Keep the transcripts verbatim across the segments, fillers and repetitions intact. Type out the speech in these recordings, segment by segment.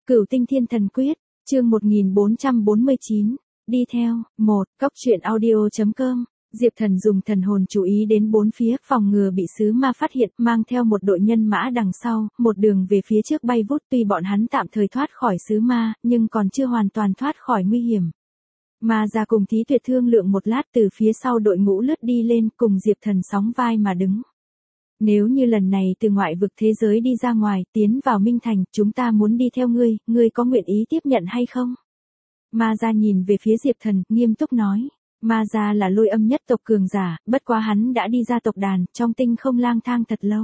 Cửu Tinh Thiên Thần Quyết, chương một nghìn bốn trăm bốn mươi chín, đi theo, một, cốc truyện audio chấm com. Diệp Thần dùng thần hồn chú ý đến bốn phía, phòng ngừa bị sứ ma phát hiện, mang theo một đội nhân mã đằng sau, một đường về phía trước bay vút. Tuy bọn hắn tạm thời thoát khỏi sứ ma, nhưng còn chưa hoàn toàn thoát khỏi nguy hiểm. Ma Gia cùng Thí Tuyệt thương lượng một lát, từ phía sau đội ngũ lướt đi lên, cùng Diệp Thần sóng vai mà đứng. Nếu như lần này từ ngoại vực thế giới đi ra ngoài, tiến vào Minh Thành, chúng ta muốn đi theo ngươi, ngươi có nguyện ý tiếp nhận hay không? Ma Gia nhìn về phía Diệp Thần, nghiêm túc nói. Ma Gia là Lôi Âm nhất tộc cường giả, bất quá hắn đã đi ra tộc đàn, trong tinh không lang thang thật lâu.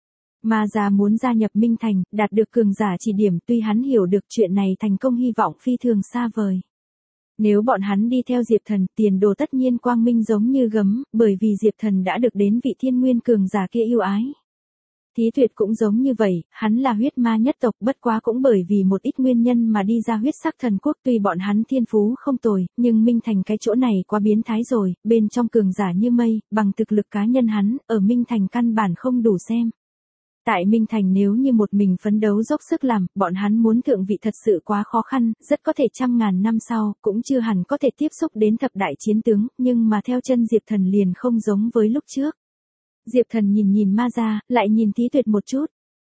Ma Gia muốn gia nhập Minh Thành, đạt được cường giả chỉ điểm, tuy hắn hiểu được chuyện này thành công hy vọng phi thường xa vời. Nếu bọn hắn đi theo Diệp Thần, tiền đồ tất nhiên quang minh giống như gấm, bởi vì Diệp Thần đã được đến vị thiên nguyên cường giả kia yêu ái. Thí Tuyệt cũng giống như vậy, hắn là huyết ma nhất tộc, bất quá cũng bởi vì một ít nguyên nhân mà đi ra huyết sắc thần quốc. Tuy bọn hắn thiên phú không tồi, nhưng Minh Thành cái chỗ này quá biến thái rồi, bên trong cường giả như mây, bằng thực lực cá nhân hắn, ở Minh Thành căn bản không đủ xem. Tại Minh Thành nếu như một mình phấn đấu dốc sức làm, bọn hắn muốn thượng vị thật sự quá khó khăn, rất có thể trăm ngàn năm sau, cũng chưa hẳn có thể tiếp xúc đến thập đại chiến tướng, nhưng mà theo chân Diệp Thần liền không giống với lúc trước. Diệp Thần nhìn nhìn Ma Gia, lại nhìn Thí Tuyệt một chút.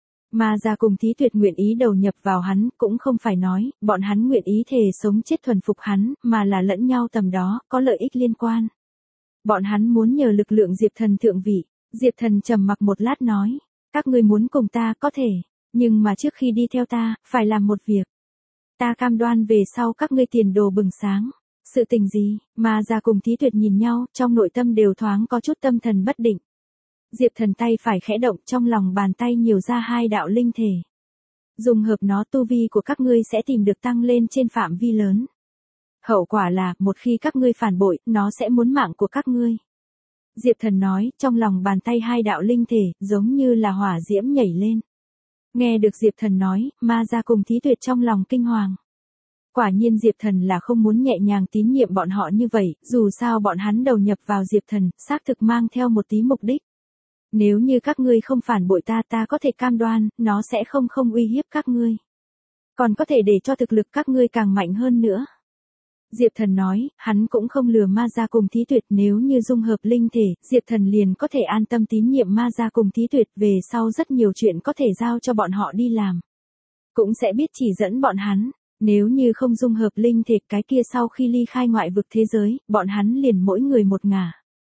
Ma Gia cùng Thí Tuyệt nguyện ý đầu nhập vào hắn, cũng không phải nói, bọn hắn nguyện ý thề sống chết thuần phục hắn, mà là lẫn nhau tầm đó, có lợi ích liên quan. Bọn hắn muốn nhờ lực lượng Diệp Thần thượng vị. Diệp Thần trầm mặc một lát nói. Các ngươi muốn cùng ta có thể, nhưng mà trước khi đi theo ta, phải làm một việc. Ta cam đoan về sau các ngươi tiền đồ bừng sáng. Sự tình gì? Ma Gia cùng Thí Tuyệt nhìn nhau, trong nội tâm đều thoáng có chút tâm thần bất định. Diệp Thần tay phải khẽ động, trong lòng bàn tay nhiều ra hai đạo linh thể. Dùng hợp nó, tu vi của các ngươi sẽ tìm được tăng lên trên phạm vi lớn. Hậu quả là, một khi các ngươi phản bội, nó sẽ muốn mạng của các ngươi. Diệp Thần nói, trong lòng bàn tay hai đạo linh thể, giống như là hỏa diễm nhảy lên. Nghe được Diệp Thần nói, Ma Gia cùng Thí Tuyệt trong lòng kinh hoàng. Quả nhiên Diệp Thần là không muốn nhẹ nhàng tín nhiệm bọn họ như vậy, dù sao bọn hắn đầu nhập vào Diệp Thần, xác thực mang theo một tí mục đích. Nếu như các ngươi không phản bội ta, ta có thể cam đoan, nó sẽ không không uy hiếp các ngươi. Còn có thể để cho thực lực các ngươi càng mạnh hơn nữa. Diệp Thần nói, hắn cũng không lừa Ma Gia cùng Thí Tuyệt, nếu như dung hợp linh thể, Diệp Thần liền có thể an tâm tín nhiệm Ma Gia cùng Thí Tuyệt, về sau rất nhiều chuyện có thể giao cho bọn họ đi làm. Cũng sẽ biết chỉ dẫn bọn hắn, nếu như không dung hợp linh thể, cái kia sau khi ly khai ngoại vực thế giới, bọn hắn liền mỗi người một ngả.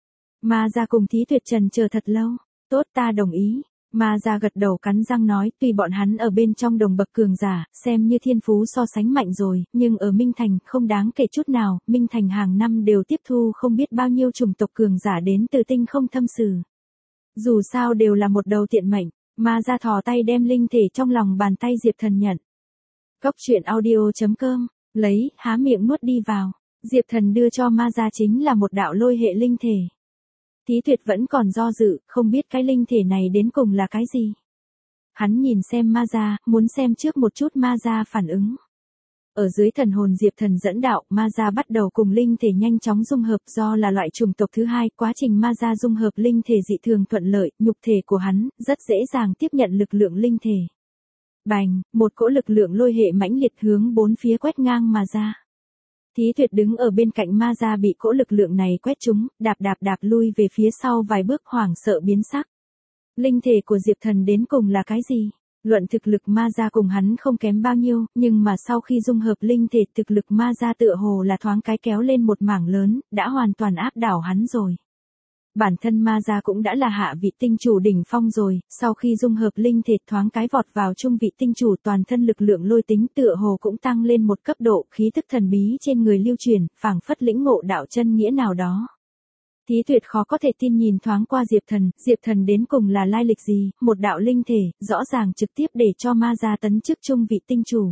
Ma Gia cùng Thí Tuyệt trần chờ thật lâu, tốt ta đồng ý. Ma Gia gật đầu cắn răng nói, tuy bọn hắn ở bên trong đồng bậc cường giả, xem như thiên phú so sánh mạnh rồi, nhưng ở Minh Thành không đáng kể chút nào, Minh Thành hàng năm đều tiếp thu không biết bao nhiêu chủng tộc cường giả đến từ tinh không thâm sử. Dù sao đều là một đầu tiện mệnh, Ma Gia thò tay đem linh thể trong lòng bàn tay Diệp Thần nhận. Cốc truyện audio chấm com, lấy, há miệng nuốt đi vào. Diệp Thần đưa cho Ma Gia chính là một đạo lôi hệ linh thể. Thí Tuyệt vẫn còn do dự, không biết cái linh thể này đến cùng là cái gì. Hắn nhìn xem Ma Gia, muốn xem trước một chút Ma Gia phản ứng. Ở dưới thần hồn Diệp Thần dẫn đạo, Ma Gia bắt đầu cùng linh thể nhanh chóng dung hợp, do là loại chủng tộc thứ hai, quá trình Ma Gia dung hợp linh thể dị thường thuận lợi, nhục thể của hắn rất dễ dàng tiếp nhận lực lượng linh thể. Bành, một cỗ lực lượng lôi hệ mãnh liệt hướng bốn phía quét ngang mà ra. Thí Tuyệt đứng ở bên cạnh Ma Gia bị cỗ lực lượng này quét trúng, đạp đạp đạp lui về phía sau vài bước, hoảng sợ biến sắc. Linh thể của Diệp Thần đến cùng là cái gì? Luận thực lực Ma Gia cùng hắn không kém bao nhiêu, nhưng mà sau khi dung hợp linh thể, thực lực Ma Gia tựa hồ là thoáng cái kéo lên một mảng lớn, đã hoàn toàn áp đảo hắn rồi. Bản thân Ma Gia cũng đã là hạ vị tinh chủ đỉnh phong rồi, sau khi dung hợp linh thể thoáng cái vọt vào trung vị tinh chủ, toàn thân lực lượng lôi tính tựa hồ cũng tăng lên một cấp độ, khí tức thần bí trên người lưu truyền, phảng phất lĩnh ngộ đạo chân nghĩa nào đó. Thí Tuyệt khó có thể tin nhìn thoáng qua Diệp Thần, Diệp Thần đến cùng là lai lịch gì, một đạo linh thể, rõ ràng trực tiếp để cho Ma Gia tấn chức trung vị tinh chủ.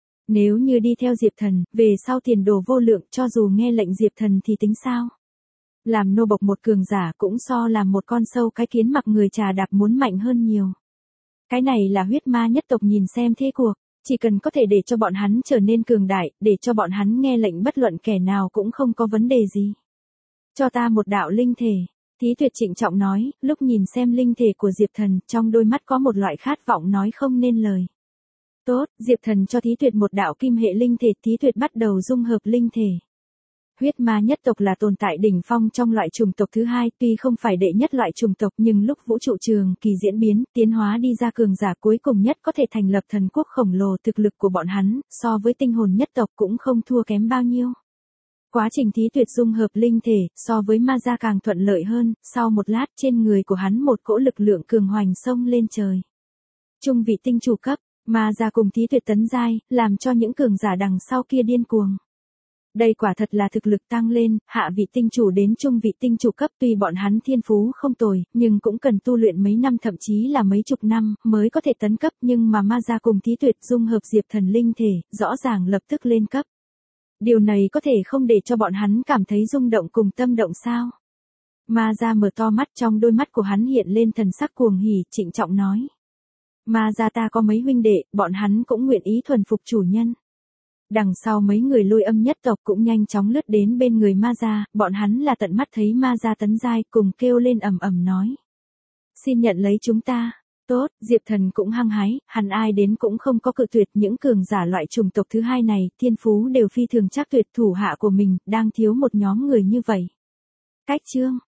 Nếu như đi theo Diệp Thần, về sau tiền đồ vô lượng, cho dù nghe lệnh Diệp Thần thì tính sao? Làm nô bộc một cường giả cũng so làm một con sâu cái kiến mặc người trà đạp muốn mạnh hơn nhiều. Cái này là huyết ma nhất tộc nhìn xem thế cuộc, chỉ cần có thể để cho bọn hắn trở nên cường đại, để cho bọn hắn nghe lệnh bất luận kẻ nào cũng không có vấn đề gì. Cho ta một đạo linh thể, Thí Tuyệt trịnh trọng nói, lúc nhìn xem linh thể của Diệp Thần, trong đôi mắt có một loại khát vọng nói không nên lời. Tốt, Diệp Thần cho Thí Tuyệt một đạo kim hệ linh thể, Thí Tuyệt bắt đầu dung hợp linh thể. Huyết ma nhất tộc là tồn tại đỉnh phong trong loại chủng tộc thứ hai, tuy không phải đệ nhất loại chủng tộc nhưng lúc vũ trụ trường kỳ diễn biến, tiến hóa đi ra cường giả cuối cùng nhất có thể thành lập thần quốc khổng lồ, thực lực của bọn hắn, so với tinh hồn nhất tộc cũng không thua kém bao nhiêu. Quá trình Thí Tuyệt dung hợp linh thể, so với ma gia càng thuận lợi hơn, sau một lát trên người của hắn một cỗ lực lượng cường hoành xông lên trời. Trung vị tinh chủ cấp, ma gia cùng Thí Tuyệt tấn giai, làm cho những cường giả đằng sau kia điên cuồng. Đây quả thật là thực lực tăng lên, hạ vị tinh chủ đến trung vị tinh chủ cấp, tuy bọn hắn thiên phú không tồi, nhưng cũng cần tu luyện mấy năm thậm chí là mấy chục năm, mới có thể tấn cấp, nhưng mà ma gia cùng Thí Tuyệt dung hợp Diệp Thần linh thể, rõ ràng lập tức lên cấp. Điều này có thể không để cho bọn hắn cảm thấy rung động cùng tâm động sao? Ma gia mở to mắt, trong đôi mắt của hắn hiện lên thần sắc cuồng hỉ, trịnh trọng nói. Ma gia ta có mấy huynh đệ, bọn hắn cũng nguyện ý thuần phục chủ nhân. Đằng sau mấy người Lôi Âm nhất tộc cũng nhanh chóng lướt đến bên người ma gia, bọn hắn là tận mắt thấy ma gia tấn giai, cùng kêu lên ầm ầm nói. Xin nhận lấy chúng ta. Tốt, Diệp Thần cũng hăng hái, hắn ai đến cũng không có cự tuyệt, những cường giả loại chủng tộc thứ hai này, thiên phú đều phi thường chắc tuyệt, thủ hạ của mình, đang thiếu một nhóm người như vậy. Cách chương.